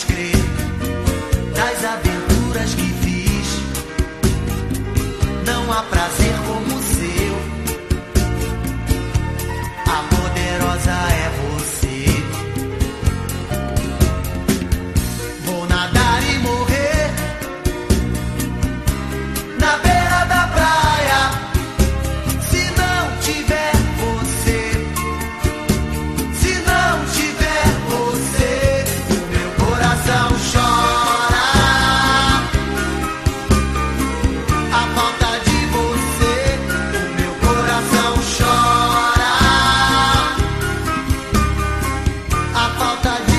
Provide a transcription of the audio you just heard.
descrever das aventuras que fiz. Não há prazer como o seu. A poderosa é você. Vou nadar e morrer na beira da praia. Se não tiver você, se não tiver você, o meu coração chora. A falta de você, o meu coração chora. A falta de